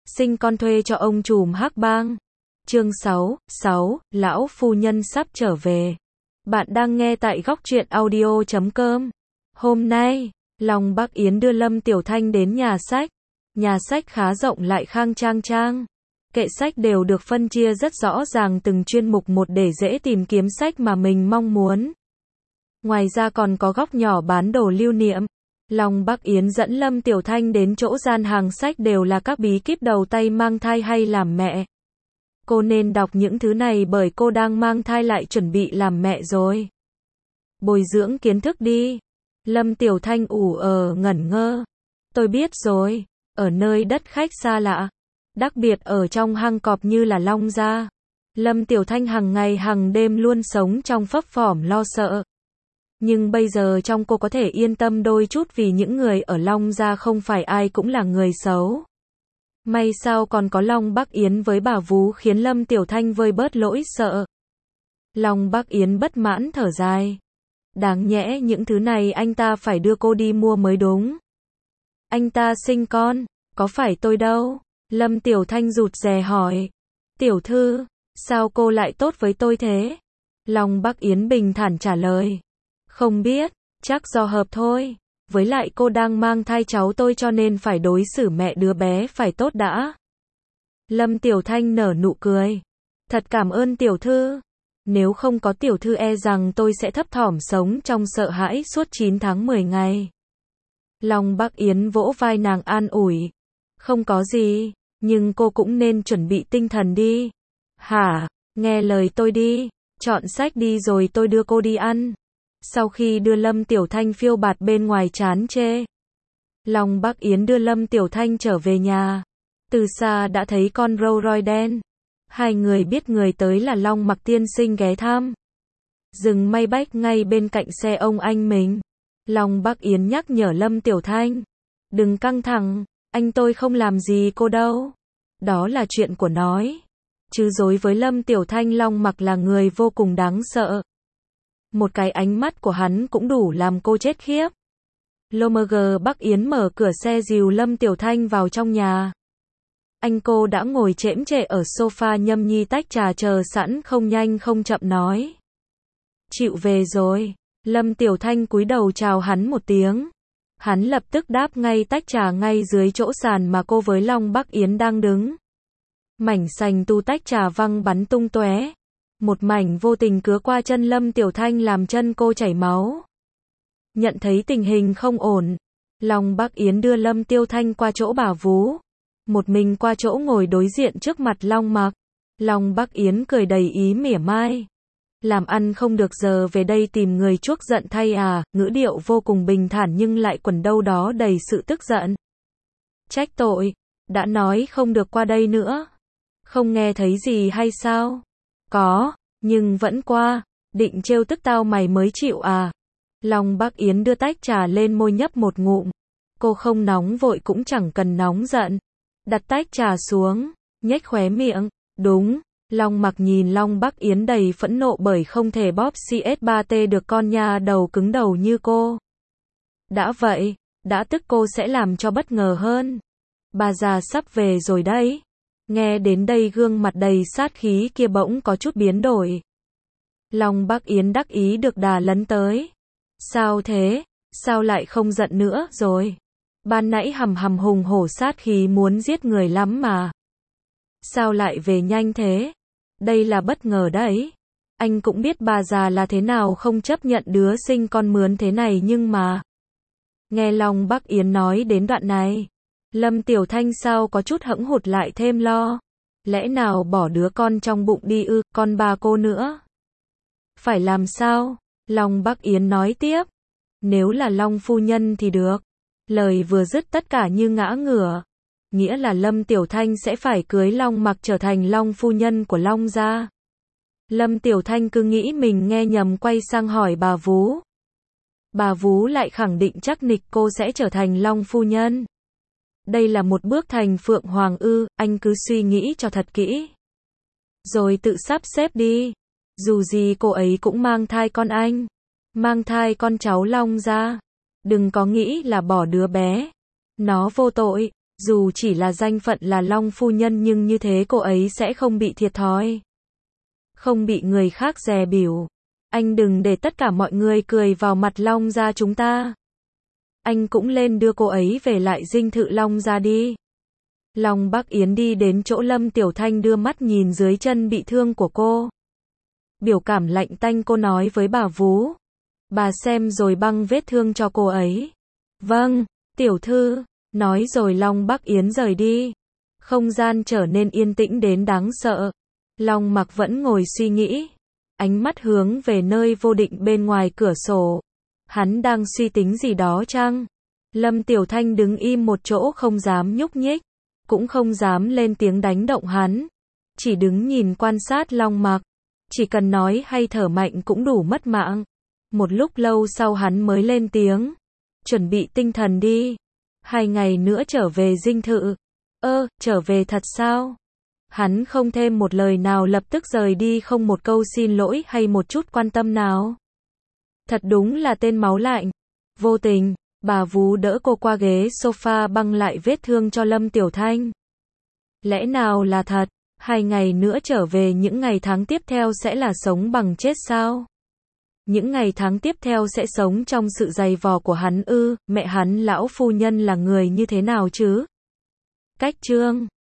sinh con thuê cho ông trùm hắc bang. Chương 6, lão phu nhân sắp trở về. Bạn đang nghe tại góc truyện audio.com. Hôm nay, Long Bắc Yến đưa Lâm Tiểu Thanh đến nhà sách. Nhà sách khá rộng lại khang trang. Kệ sách đều được phân chia rất rõ ràng từng chuyên mục một để dễ tìm kiếm sách mà mình mong muốn. Ngoài ra còn có góc nhỏ bán đồ lưu niệm. Long Bắc Yến dẫn Lâm Tiểu Thanh đến chỗ gian hàng sách đều là các bí kíp đầu tay mang thai hay làm mẹ. Cô nên đọc những thứ này bởi cô đang mang thai lại chuẩn bị làm mẹ rồi. Bồi dưỡng kiến thức đi. Lâm Tiểu Thanh ngẩn ngơ. Tôi biết rồi, ở nơi đất khách xa lạ, đặc biệt ở trong hang cọp như là Long gia. Lâm Tiểu Thanh hàng ngày hàng đêm luôn sống trong phấp phỏm lo sợ. Nhưng bây giờ trong cô có thể yên tâm đôi chút vì những người ở Long gia không phải ai cũng là người xấu. May sao còn có Long Bắc Yến với bà vú khiến Lâm Tiểu Thanh vơi bớt nỗi sợ. Long Bắc Yến bất mãn thở dài. Đáng nhẽ những thứ này anh ta phải đưa cô đi mua mới đúng. Anh ta sinh con, có phải tôi đâu? Lâm Tiểu Thanh rụt rè hỏi. Tiểu thư, sao cô lại tốt với tôi thế? Long Bắc Yến bình thản trả lời. Không biết, chắc do hợp thôi. Với lại cô đang mang thai cháu tôi cho nên phải đối xử mẹ đứa bé phải tốt đã. Lâm Tiểu Thanh nở nụ cười. Thật cảm ơn tiểu thư. Nếu không có tiểu thư e rằng tôi sẽ thấp thỏm sống trong sợ hãi suốt 9 tháng 10 ngày. Long Bắc Yến vỗ vai nàng an ủi. Không có gì, nhưng cô cũng nên chuẩn bị tinh thần đi. Hả, nghe lời tôi đi, chọn sách đi rồi tôi đưa cô đi ăn. Sau khi đưa Lâm Tiểu Thanh phiêu bạt bên ngoài chán chê, Long Bắc Yến đưa Lâm Tiểu Thanh trở về nhà. Từ xa đã thấy con Rolls Royce đen. Hai người biết người tới là Long Mặc tiên sinh ghé thăm. Dừng may bách ngay bên cạnh xe ông anh mình. Long Bắc Yến nhắc nhở Lâm Tiểu Thanh. Đừng căng thẳng, anh tôi không làm gì cô đâu. Đó là chuyện của nói. Chứ dối với Lâm Tiểu Thanh Long Mặc là người vô cùng đáng sợ. Một cái ánh mắt của hắn cũng đủ làm cô chết khiếp. Lomg Bắc Yến mở cửa xe dìu Lâm Tiểu Thanh vào trong nhà. Anh cô đã ngồi chễm chệ ở sofa nhâm nhi tách trà chờ sẵn không nhanh không chậm nói. Chịu về rồi. Lâm Tiểu Thanh cúi đầu chào hắn một tiếng. Hắn lập tức đáp ngay tách trà ngay dưới chỗ sàn mà cô với Long Bắc Yến đang đứng. Mảnh sành tu tách trà văng bắn tung tóe. Một mảnh vô tình cứa qua chân Lâm Tiểu Thanh làm chân cô chảy máu. Nhận thấy tình hình không ổn, Long Bắc Yến đưa Lâm Tiểu Thanh qua chỗ bà vú. Một mình qua chỗ ngồi đối diện trước mặt Long Mặc. Long Bắc Yến cười đầy ý mỉa mai. Làm ăn không được giờ về đây tìm người chuốc giận thay à, ngữ điệu vô cùng bình thản nhưng lại quẩn đâu đó đầy sự tức giận. Trách tội, đã nói không được qua đây nữa. Không nghe thấy gì hay sao? Có, nhưng vẫn qua, định trêu tức tao mày mới chịu à? Long Bắc Yến đưa tách trà lên môi nhấp một ngụm. Cô không nóng vội cũng chẳng cần nóng giận. Đặt tách trà xuống, nhếch khóe miệng. Đúng, Long Mặc nhìn Long Bắc Yến đầy phẫn nộ bởi không thể bóp CS3T được con nha đầu cứng đầu như cô. Đã vậy, đã tức cô sẽ làm cho bất ngờ hơn. Bà già sắp về rồi đấy. Nghe đến đây gương mặt đầy sát khí kia bỗng có chút biến đổi. Long Bắc Yến đắc ý được đà lấn tới. Sao thế? Sao lại không giận nữa rồi? Ban nãy hầm hùng hổ sát khí muốn giết người lắm mà. Sao lại về nhanh thế? Đây là bất ngờ đấy. Anh cũng biết bà già là thế nào không chấp nhận đứa sinh con mướn thế này nhưng mà. Nghe Long Bắc Yến nói đến đoạn này. Lâm Tiểu Thanh sao có chút hững hụt lại thêm lo. Lẽ nào bỏ đứa con trong bụng đi ư, con bà cô nữa? Phải làm sao? Long Bắc Yến nói tiếp. Nếu là Long phu nhân thì được. Lời vừa dứt tất cả như ngã ngửa. Nghĩa là Lâm Tiểu Thanh sẽ phải cưới Long Mặc trở thành Long phu nhân của Long gia. Lâm Tiểu Thanh cứ nghĩ mình nghe nhầm quay sang hỏi bà vú. Bà vú lại khẳng định chắc nịch cô sẽ trở thành Long phu nhân. Đây là một bước thành Phượng Hoàng ư, anh cứ suy nghĩ cho thật kỹ. Rồi tự sắp xếp đi. Dù gì cô ấy cũng mang thai con anh. Mang thai con cháu Long gia. Đừng có nghĩ là bỏ đứa bé. Nó vô tội. Dù chỉ là danh phận là Long phu nhân nhưng như thế cô ấy sẽ không bị thiệt thòi. Không bị người khác dè bỉu. Anh đừng để tất cả mọi người cười vào mặt Long gia chúng ta. Anh cũng lên đưa cô ấy về lại dinh thự Long gia đi. Long Bắc Yến đi đến chỗ Lâm Tiểu Thanh đưa mắt nhìn dưới chân bị thương của cô. Biểu cảm lạnh tanh cô nói với bà vú. Bà xem rồi băng vết thương cho cô ấy. Vâng, tiểu thư. Nói rồi Long Bắc Yến rời đi. Không gian trở nên yên tĩnh đến đáng sợ. Long Mặc vẫn ngồi suy nghĩ. Ánh mắt hướng về nơi vô định bên ngoài cửa sổ. Hắn đang suy tính gì đó chăng? Lâm Tiểu Thanh đứng im một chỗ không dám nhúc nhích. Cũng không dám lên tiếng đánh động hắn. Chỉ đứng nhìn quan sát Long Mặc. Chỉ cần nói hay thở mạnh cũng đủ mất mạng. Một lúc lâu sau hắn mới lên tiếng. Chuẩn bị tinh thần đi. 2 ngày nữa trở về dinh thự. Trở về thật sao? Hắn không thêm một lời nào lập tức rời đi không một câu xin lỗi hay một chút quan tâm nào. Thật đúng là tên máu lạnh. Vô tình, bà vú đỡ cô qua ghế sofa băng lại vết thương cho Lâm Tiểu Thanh. Lẽ nào là thật? 2 ngày nữa trở về những ngày tháng tiếp theo sẽ là sống bằng chết sao? Những ngày tháng tiếp theo sẽ sống trong sự dày vò của hắn ư? Mẹ hắn lão phu nhân là người như thế nào chứ? Cách chương